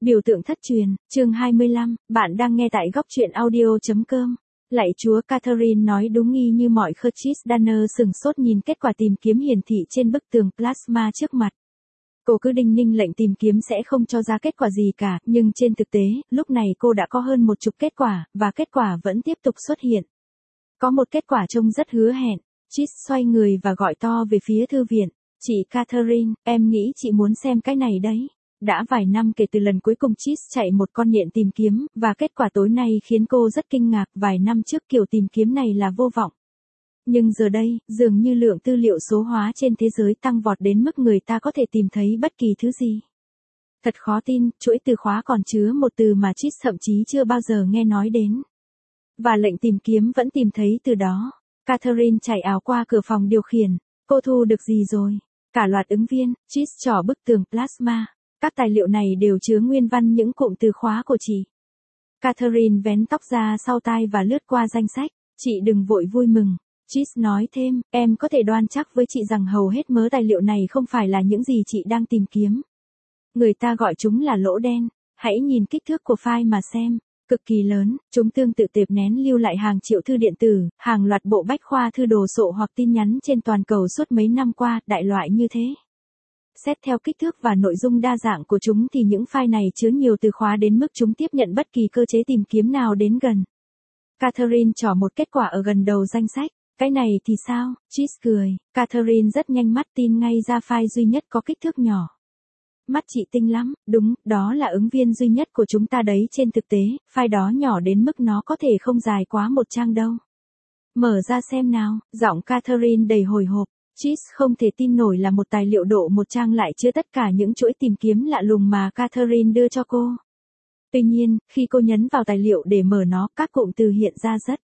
Biểu tượng thất truyền, chương 25, bạn đang nghe tại góc truyện audio.com. Lạy Chúa, Catherine nói đúng nghi như mọi Curtis Danner sừng sốt nhìn kết quả tìm kiếm hiển thị trên bức tường plasma trước mặt. Cô cứ đinh ninh lệnh tìm kiếm sẽ không cho ra kết quả gì cả, nhưng trên thực tế, lúc này cô đã có hơn 10 kết quả, và kết quả vẫn tiếp tục xuất hiện. Có một kết quả trông rất hứa hẹn. Chris xoay người và gọi to về phía thư viện. Chị Catherine, em nghĩ chị muốn xem cái này đấy. Đã vài năm kể từ lần cuối cùng Chris chạy một con nhện tìm kiếm, và kết quả tối nay khiến cô rất kinh ngạc. Vài năm trước kiểu tìm kiếm này là vô vọng. Nhưng giờ đây, dường như lượng tư liệu số hóa trên thế giới tăng vọt đến mức người ta có thể tìm thấy bất kỳ thứ gì. Thật khó tin, chuỗi từ khóa còn chứa một từ mà Chris thậm chí chưa bao giờ nghe nói đến. Và lệnh tìm kiếm vẫn tìm thấy từ đó. Catherine chạy ào qua cửa phòng điều khiển. Cô thu được gì rồi? Cả loạt ứng viên. Chris trỏ bức tường plasma. Các tài liệu này đều chứa nguyên văn những cụm từ khóa của chị. Catherine vén tóc ra sau tai và lướt qua danh sách. Chị đừng vội vui mừng. Chris nói thêm, em có thể đoan chắc với chị rằng hầu hết mớ tài liệu này không phải là những gì chị đang tìm kiếm. Người ta gọi chúng là lỗ đen. Hãy nhìn kích thước của file mà xem. Cực kỳ lớn, chúng tương tự tệp nén lưu lại hàng triệu thư điện tử, hàng loạt bộ bách khoa thư đồ sộ hoặc tin nhắn trên toàn cầu suốt mấy năm qua, đại loại như thế. Xét theo kích thước và nội dung đa dạng của chúng thì những file này chứa nhiều từ khóa đến mức chúng tiếp nhận bất kỳ cơ chế tìm kiếm nào đến gần. Catherine trỏ một kết quả ở gần đầu danh sách. Cái này thì sao? Chris cười. Catherine rất nhanh mắt tin ngay ra file duy nhất có kích thước nhỏ. Mắt chị tinh lắm, đúng, đó là ứng viên duy nhất của chúng ta đấy. Trên thực tế, file đó nhỏ đến mức nó có thể không dài quá 1 trang đâu. Mở ra xem nào, giọng Catherine đầy hồi hộp. Chris không thể tin nổi là một tài liệu độ 1 trang lại chứa tất cả những chuỗi tìm kiếm lạ lùng mà Catherine đưa cho cô. Tuy nhiên, khi cô nhấn vào tài liệu để mở nó, các cụm từ hiện ra rất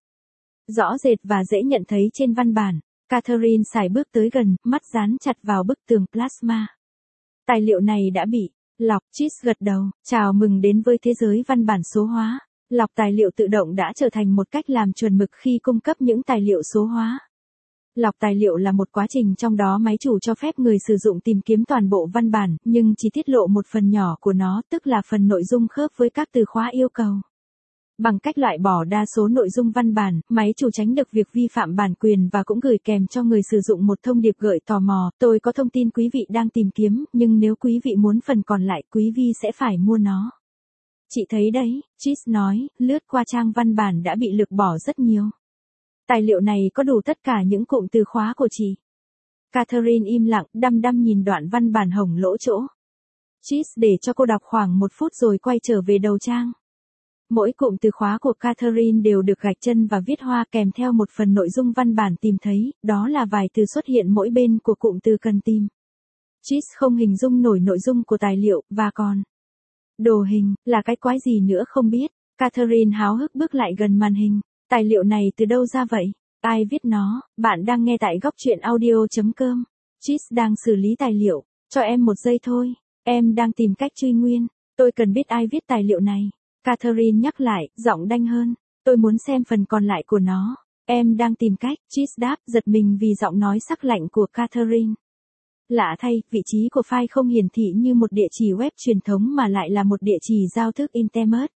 rõ rệt và dễ nhận thấy trên văn bản. Catherine sải bước tới gần, mắt dán chặt vào bức tường plasma. Tài liệu này đã bị lọc. Chris gật đầu, chào mừng đến với thế giới văn bản số hóa. Lọc tài liệu tự động đã trở thành một cách làm chuẩn mực khi cung cấp những tài liệu số hóa. Lọc tài liệu là một quá trình trong đó máy chủ cho phép người sử dụng tìm kiếm toàn bộ văn bản, nhưng chỉ tiết lộ một phần nhỏ của nó, tức là phần nội dung khớp với các từ khóa yêu cầu. Bằng cách loại bỏ đa số nội dung văn bản, máy chủ tránh được việc vi phạm bản quyền và cũng gửi kèm cho người sử dụng một thông điệp gợi tò mò. Tôi có thông tin quý vị đang tìm kiếm, nhưng nếu quý vị muốn phần còn lại, quý vị sẽ phải mua nó. Chị thấy đấy, Chris nói, lướt qua trang văn bản đã bị lược bỏ rất nhiều. Tài liệu này có đủ tất cả những cụm từ khóa của chị. Catherine im lặng, đăm đăm nhìn đoạn văn bản hổng lỗ chỗ. Chris để cho cô đọc khoảng 1 phút rồi quay trở về đầu trang. Mỗi cụm từ khóa của Catherine đều được gạch chân và viết hoa kèm theo một phần nội dung văn bản tìm thấy, đó là vài từ xuất hiện mỗi bên của cụm từ cần tìm. Chris không hình dung nổi nội dung của tài liệu, và còn đồ hình, là cái quái gì nữa không biết. Catherine háo hức bước lại gần màn hình. Tài liệu này từ đâu ra vậy? Ai viết nó? Bạn đang nghe tại góc truyện audio.com. Chris đang xử lý tài liệu. Cho em 1 giây thôi. Em đang tìm cách truy nguyên. Tôi cần biết ai viết tài liệu này. Catherine nhắc lại, giọng đanh hơn. Tôi muốn xem phần còn lại của nó. Em đang tìm cách. Chris đáp, giật mình vì giọng nói sắc lạnh của Catherine. Lạ thay, vị trí của file không hiển thị như một địa chỉ web truyền thống mà lại là một địa chỉ giao thức Internet.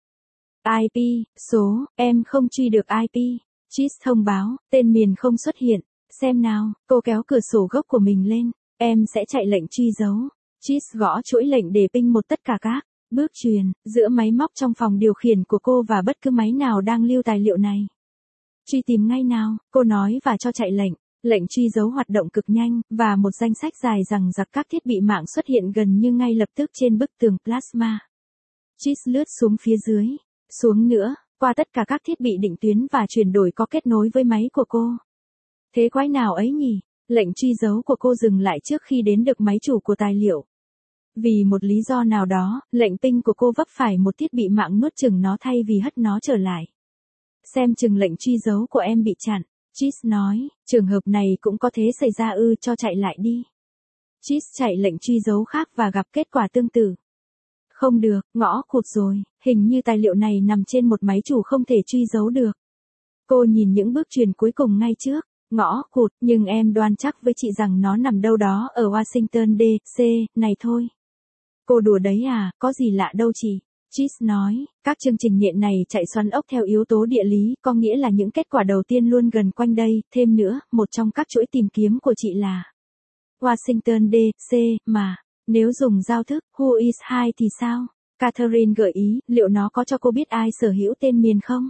IP, số, em không truy được IP. Chris thông báo, tên miền không xuất hiện. Xem nào, cô kéo cửa sổ gốc của mình lên. Em sẽ chạy lệnh truy dấu. Chris gõ chuỗi lệnh để ping một tất cả các bước truyền giữa máy móc trong phòng điều khiển của cô và bất cứ máy nào đang lưu tài liệu này. Truy tìm ngay nào, cô nói và cho chạy lệnh. Lệnh truy dấu hoạt động cực nhanh, và một danh sách dài rằng giặc các thiết bị mạng xuất hiện gần như ngay lập tức trên bức tường plasma. Chris lướt xuống phía dưới. Xuống nữa, qua tất cả các thiết bị định tuyến và chuyển đổi có kết nối với máy của cô. Thế quái nào ấy nhỉ? Lệnh truy dấu của cô dừng lại trước khi đến được máy chủ của tài liệu. Vì một lý do nào đó, lệnh ping của cô vấp phải một thiết bị mạng nuốt chửng nó thay vì hất nó trở lại. Xem chừng lệnh truy dấu của em bị chặn. Chris nói, trường hợp này cũng có thể xảy ra cho chạy lại đi. Chris chạy lệnh truy dấu khác và gặp kết quả tương tự. Không được, ngõ cụt rồi, hình như tài liệu này nằm trên một máy chủ không thể truy dấu được. Cô nhìn những bước truyền cuối cùng ngay trước, ngõ cụt, nhưng em đoan chắc với chị rằng nó nằm đâu đó ở Washington DC, này thôi. Cô đùa đấy à, có gì lạ đâu chị. Cheese nói, các chương trình nhện này chạy xoắn ốc theo yếu tố địa lý, có nghĩa là những kết quả đầu tiên luôn gần quanh đây, thêm nữa, một trong các chuỗi tìm kiếm của chị là Washington D.C. mà, nếu dùng giao thức Who is 2 thì sao? Catherine gợi ý, liệu nó có cho cô biết ai sở hữu tên miền không?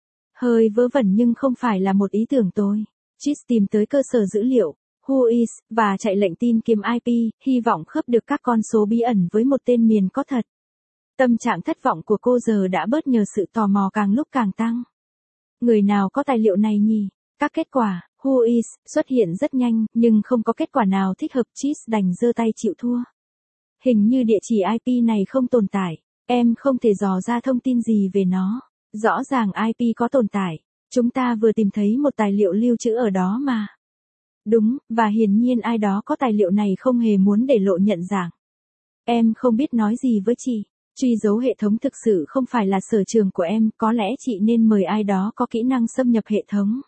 Hơi vớ vẩn nhưng không phải là một ý tưởng tồi. Cheese tìm tới cơ sở dữ liệu, Who is, và chạy lệnh tìm kiếm IP, hy vọng khớp được các con số bí ẩn với một tên miền có thật. Tâm trạng thất vọng của cô giờ đã bớt nhờ sự tò mò càng lúc càng tăng. Người nào có tài liệu này nhỉ? Các kết quả, Who is, xuất hiện rất nhanh, nhưng không có kết quả nào thích hợp. Cheese đành giơ tay chịu thua. Hình như địa chỉ IP này không tồn tại, em không thể dò ra thông tin gì về nó. Rõ ràng IP có tồn tại, chúng ta vừa tìm thấy một tài liệu lưu trữ ở đó mà. Đúng, và hiển nhiên ai đó có tài liệu này không hề muốn để lộ nhận dạng. Em không biết nói gì với chị. Truy dấu hệ thống thực sự không phải là sở trường của em, có lẽ chị nên mời ai đó có kỹ năng xâm nhập hệ thống.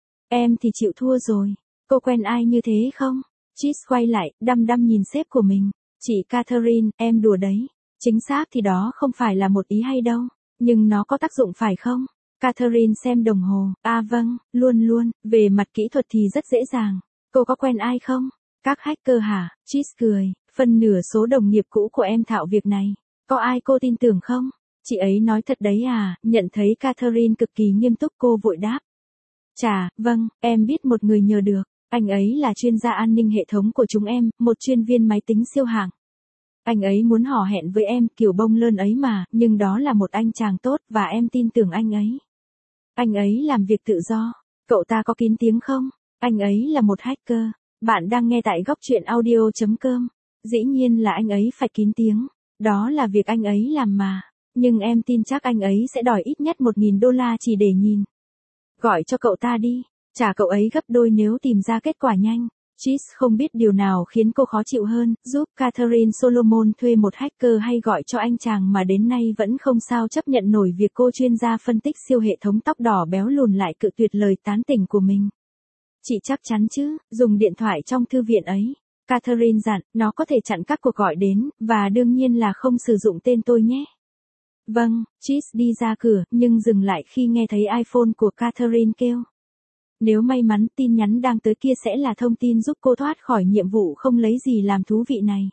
Em thì chịu thua rồi. Cô quen ai như thế không? Cheese quay lại, đăm đăm nhìn sếp của mình. Chị Catherine, em đùa đấy. Chính xác thì đó không phải là một ý hay đâu. Nhưng nó có tác dụng phải không? Catherine xem đồng hồ. À vâng, luôn luôn, về mặt kỹ thuật thì rất dễ dàng. Cô có quen ai không? Các hacker hả? Cheese cười. Phần nửa số đồng nghiệp cũ của em thạo việc này. Có ai cô tin tưởng không? Chị ấy nói thật đấy à? Nhận thấy Catherine cực kỳ nghiêm túc cô vội đáp. Chà, vâng, em biết một người nhờ được. Anh ấy là chuyên gia an ninh hệ thống của chúng em, một chuyên viên máy tính siêu hạng. Anh ấy muốn hò hẹn với em kiểu bông lơn ấy mà, nhưng đó là một anh chàng tốt và em tin tưởng anh ấy. Anh ấy làm việc tự do. Cậu ta có kín tiếng không? Anh ấy là một hacker. Bạn đang nghe tại góc truyện audio.com. Dĩ nhiên là anh ấy phải kín tiếng. Đó là việc anh ấy làm mà. Nhưng em tin chắc anh ấy sẽ đòi ít nhất $1.000 chỉ để nhìn. Gọi cho cậu ta đi. Trả cậu ấy gấp đôi nếu tìm ra kết quả nhanh. Cheese không biết điều nào khiến cô khó chịu hơn, giúp Catherine Solomon thuê một hacker hay gọi cho anh chàng mà đến nay vẫn không sao chấp nhận nổi việc cô chuyên gia phân tích siêu hệ thống tóc đỏ béo lùn lại cự tuyệt lời tán tỉnh của mình. Chị chắc chắn chứ, dùng điện thoại trong thư viện ấy. Catherine dặn, nó có thể chặn các cuộc gọi đến, và đương nhiên là không sử dụng tên tôi nhé. Vâng, Cheese đi ra cửa, nhưng dừng lại khi nghe thấy iPhone của Catherine kêu. Nếu may mắn tin nhắn đang tới kia sẽ là thông tin giúp cô thoát khỏi nhiệm vụ không lấy gì làm thú vị này.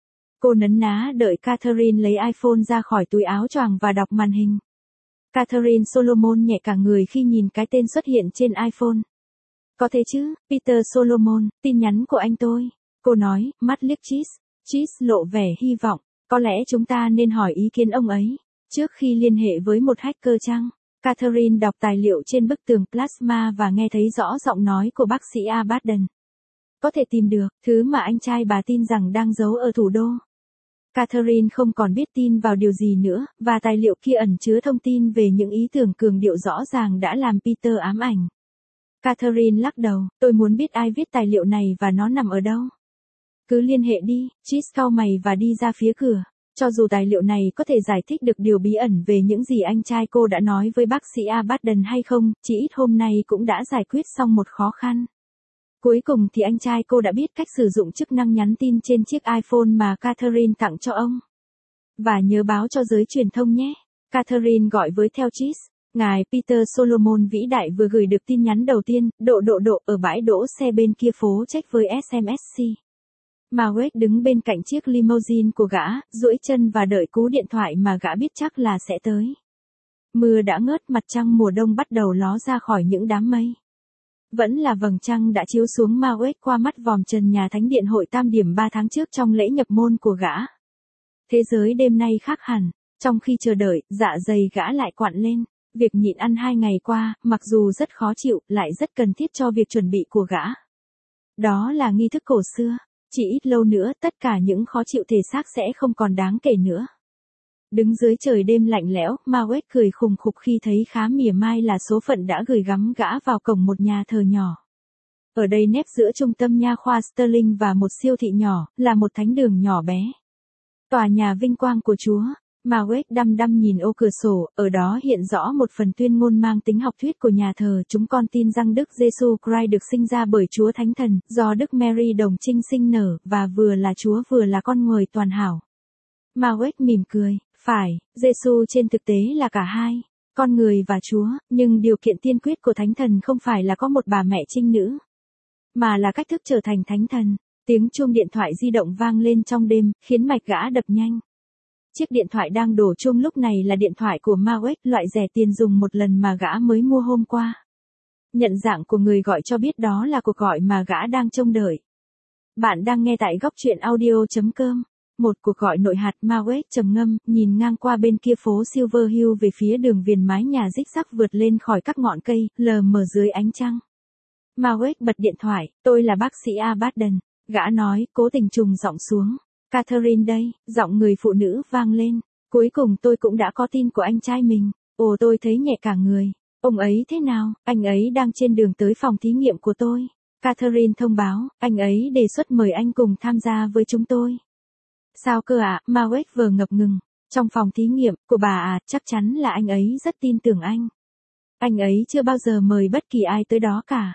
Cô nấn ná đợi Catherine lấy iPhone ra khỏi túi áo choàng và đọc màn hình. Catherine Solomon nhẹ cả người khi nhìn cái tên xuất hiện trên iPhone. Có thế chứ, Peter Solomon, tin nhắn của anh tôi. Cô nói, mắt liếc Cheese. Cheese lộ vẻ hy vọng. Có lẽ chúng ta nên hỏi ý kiến ông ấy, trước khi liên hệ với một hacker chăng? Catherine đọc tài liệu trên bức tường plasma và nghe thấy rõ giọng nói của bác sĩ Abaddon. Có thể tìm được, thứ mà anh trai bà tin rằng đang giấu ở thủ đô. Catherine không còn biết tin vào điều gì nữa, và tài liệu kia ẩn chứa thông tin về những ý tưởng cường điệu rõ ràng đã làm Peter ám ảnh. Catherine lắc đầu, tôi muốn biết ai viết tài liệu này và nó nằm ở đâu. Cứ liên hệ đi, Cheese cau mày và đi ra phía cửa. Cho dù tài liệu này có thể giải thích được điều bí ẩn về những gì anh trai cô đã nói với bác sĩ Abaddon hay không, chỉ ít hôm nay cũng đã giải quyết xong một khó khăn. Cuối cùng thì anh trai cô đã biết cách sử dụng chức năng nhắn tin trên chiếc iPhone mà Catherine tặng cho ông. Và nhớ báo cho giới truyền thông nhé. Catherine gọi với theo Cheese. Ngài Peter Solomon vĩ đại vừa gửi được tin nhắn đầu tiên, độ ở bãi đỗ xe bên kia phố check với SMSC. Mawek đứng bên cạnh chiếc limousine của gã, duỗi chân và đợi cú điện thoại mà gã biết chắc là sẽ tới. Mưa đã ngớt, mặt trăng mùa đông bắt đầu ló ra khỏi những đám mây. Vẫn là vầng trăng đã chiếu xuống Mawek qua mắt vòm trần nhà thánh điện hội Tam Điểm 3 tháng trước trong lễ nhập môn của gã. Thế giới đêm nay khác hẳn, trong khi chờ đợi, dạ dày gã lại quặn lên. Việc nhịn ăn 2 ngày qua, mặc dù rất khó chịu, lại rất cần thiết cho việc chuẩn bị của gã. Đó là nghi thức cổ xưa. Chỉ ít lâu nữa, tất cả những khó chịu thể xác sẽ không còn đáng kể nữa. Đứng dưới trời đêm lạnh lẽo, Mawek cười khùng khục khi thấy khá mỉa mai là số phận đã gửi gắm gã vào cổng một nhà thờ nhỏ. Ở đây nép giữa trung tâm nha khoa Sterling và một siêu thị nhỏ, là một thánh đường nhỏ bé. Tòa nhà vinh quang của Chúa. Mawek đăm đăm nhìn ô cửa sổ, ở đó hiện rõ một phần tuyên ngôn mang tính học thuyết của nhà thờ. Chúng con tin rằng Đức Giêsu Christ được sinh ra bởi Chúa Thánh Thần, do Đức Mary đồng trinh sinh nở, và vừa là Chúa vừa là con người toàn hảo. Mawek mỉm cười, Phải, Giêsu trên thực tế là cả hai, con người và Chúa, nhưng điều kiện tiên quyết của Thánh Thần không phải là có một bà mẹ trinh nữ, mà là cách thức trở thành Thánh Thần. Tiếng chuông điện thoại di động vang lên trong đêm, khiến mạch gã đập nhanh. Chiếc điện thoại đang đổ chuông lúc này là điện thoại của Mawek, loại rẻ tiền dùng một lần mà gã mới mua hôm qua. Nhận dạng của người gọi cho biết đó là cuộc gọi mà gã đang trông đợi. Bạn đang nghe tại góc truyện audio.com. Một cuộc gọi nội hạt. Mawek trầm ngâm, nhìn ngang qua bên kia phố Silver Hill về phía đường viền mái nhà rích rắc vượt lên khỏi các ngọn cây, lờ mờ dưới ánh trăng. Mawek bật điện thoại, tôi là bác sĩ Abaddon, gã nói, cố tình trùng giọng xuống. Catherine đây, giọng người phụ nữ vang lên. Cuối cùng tôi cũng đã có tin của anh trai mình. Ồ, tôi thấy nhẹ cả người. Ông ấy thế nào? Anh ấy đang trên đường tới phòng thí nghiệm của tôi. Catherine thông báo, anh ấy đề xuất mời anh cùng tham gia với chúng tôi. Sao cơ ạ? Mawek vừa ngập ngừng. Trong phòng thí nghiệm của bà à, chắc chắn là anh ấy rất tin tưởng anh. Anh ấy chưa bao giờ mời bất kỳ ai tới đó cả.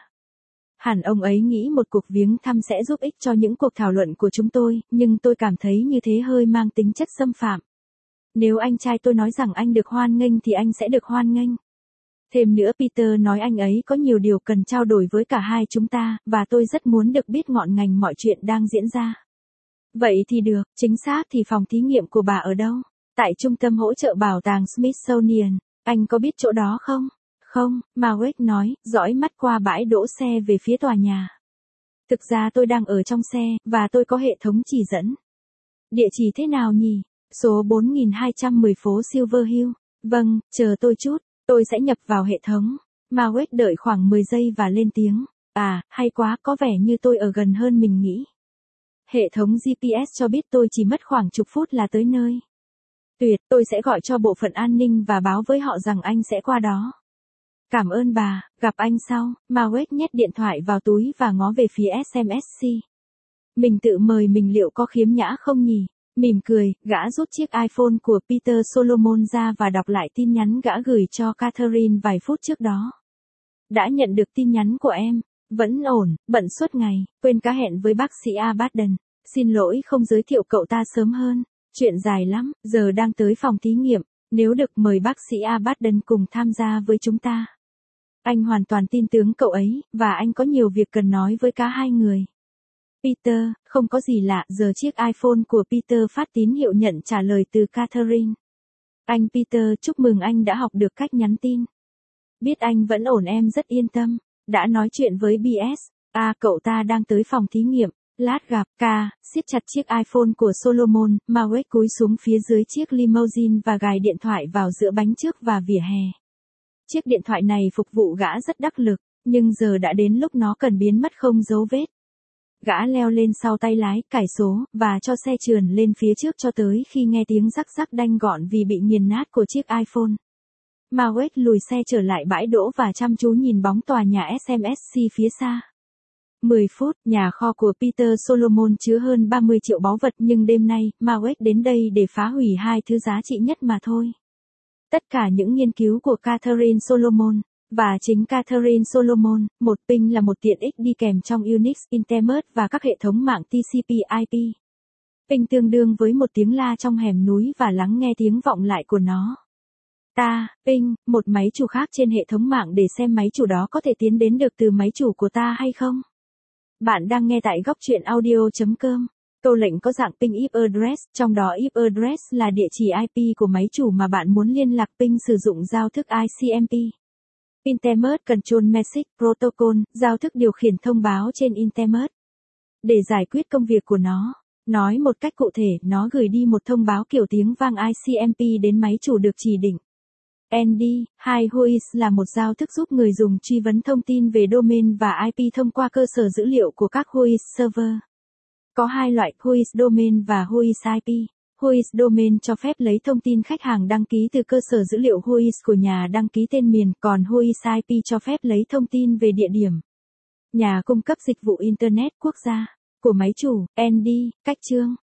Hẳn ông ấy nghĩ một cuộc viếng thăm sẽ giúp ích cho những cuộc thảo luận của chúng tôi, nhưng tôi cảm thấy như thế hơi mang tính chất xâm phạm. Nếu anh trai tôi nói rằng anh được hoan nghênh thì anh sẽ được hoan nghênh. Thêm nữa Peter nói anh ấy có nhiều điều cần trao đổi với cả hai chúng ta, và tôi rất muốn được biết ngọn ngành mọi chuyện đang diễn ra. Vậy thì được, chính xác thì phòng thí nghiệm của bà ở đâu? Tại trung tâm hỗ trợ bảo tàng Smithsonian, anh có biết chỗ đó không? Không, Mawek nói, dõi mắt qua bãi đỗ xe về phía tòa nhà. Thực ra tôi đang ở trong xe, và tôi có hệ thống chỉ dẫn. Địa chỉ thế nào nhỉ? Số 4210 phố Silver Hill. Vâng, chờ tôi chút, tôi sẽ nhập vào hệ thống. Mawek đợi khoảng 10 giây và lên tiếng. À, hay quá, có vẻ như tôi ở gần hơn mình nghĩ. Hệ thống GPS cho biết tôi chỉ mất khoảng chục phút là tới nơi. Tuyệt, tôi sẽ gọi cho bộ phận an ninh và báo với họ rằng anh sẽ qua đó. Cảm ơn bà, gặp anh sau. Mawek nhét điện thoại vào túi và ngó về phía SMSC. Mình tự mời mình liệu có khiếm nhã không nhỉ? Mỉm cười, gã rút chiếc iPhone của Peter Solomon ra và đọc lại tin nhắn gã gửi cho Catherine vài phút trước đó. Đã nhận được tin nhắn của em. Vẫn ổn, bận suốt ngày, quên cả hẹn với bác sĩ Abaddon. Xin lỗi không giới thiệu cậu ta sớm hơn. Chuyện dài lắm, giờ đang tới phòng thí nghiệm. Nếu được mời bác sĩ Abaddon cùng tham gia với chúng ta. Anh hoàn toàn tin tưởng cậu ấy, và anh có nhiều việc cần nói với cả hai người. Peter, không có gì lạ, giờ chiếc iPhone của Peter phát tín hiệu nhận trả lời từ Catherine. Anh Peter, chúc mừng anh đã học được cách nhắn tin. Biết anh vẫn ổn em rất yên tâm. Đã nói chuyện với BS. À, cậu ta đang tới phòng thí nghiệm. Lát gặp. Siết chặt chiếc iPhone của Solomon. Mawek cúi xuống phía dưới chiếc limousine và gài điện thoại vào giữa bánh trước và vỉa hè. Chiếc điện thoại này phục vụ gã rất đắc lực, nhưng giờ đã đến lúc nó cần biến mất không dấu vết. Gã leo lên sau tay lái, cải số, và cho xe trườn lên phía trước cho tới khi nghe tiếng rắc rắc đanh gọn vì bị nghiền nát của chiếc iPhone. Mawek lùi xe trở lại bãi đỗ và chăm chú nhìn bóng tòa nhà SMSC phía xa. 10 phút, nhà kho của Peter Solomon chứa hơn 30 triệu báu vật, nhưng đêm nay, Mawek đến đây để phá hủy hai thứ giá trị nhất mà thôi. Tất cả những nghiên cứu của Catherine Solomon, và chính Catherine Solomon, một ping là một tiện ích đi kèm trong Unix, Internet và các hệ thống mạng TCP/IP. Ping tương đương với một tiếng la trong hẻm núi và lắng nghe tiếng vọng lại của nó. Ping, một máy chủ khác trên hệ thống mạng để xem máy chủ đó có thể tiến đến được từ máy chủ của ta hay không. Bạn đang nghe tại góc truyện audio.com. Câu lệnh có dạng ping IP address, trong đó IP address là địa chỉ IP của máy chủ mà bạn muốn liên lạc. Ping sử dụng giao thức ICMP. Internet Control Message Protocol, giao thức điều khiển thông báo trên Internet. Để giải quyết công việc của nó, nói một cách cụ thể, nó gửi đi một thông báo kiểu tiếng vang ICMP đến máy chủ được chỉ định. ND2 Whois là một giao thức giúp người dùng truy vấn thông tin về domain và IP thông qua cơ sở dữ liệu của các Whois server. Có hai loại, Whois domain và Whois IP. Whois domain cho phép lấy thông tin khách hàng đăng ký từ cơ sở dữ liệu Whois của nhà đăng ký tên miền, còn Whois IP cho phép lấy thông tin về địa điểm. Nhà cung cấp dịch vụ Internet quốc gia của máy chủ. ND, cách chương.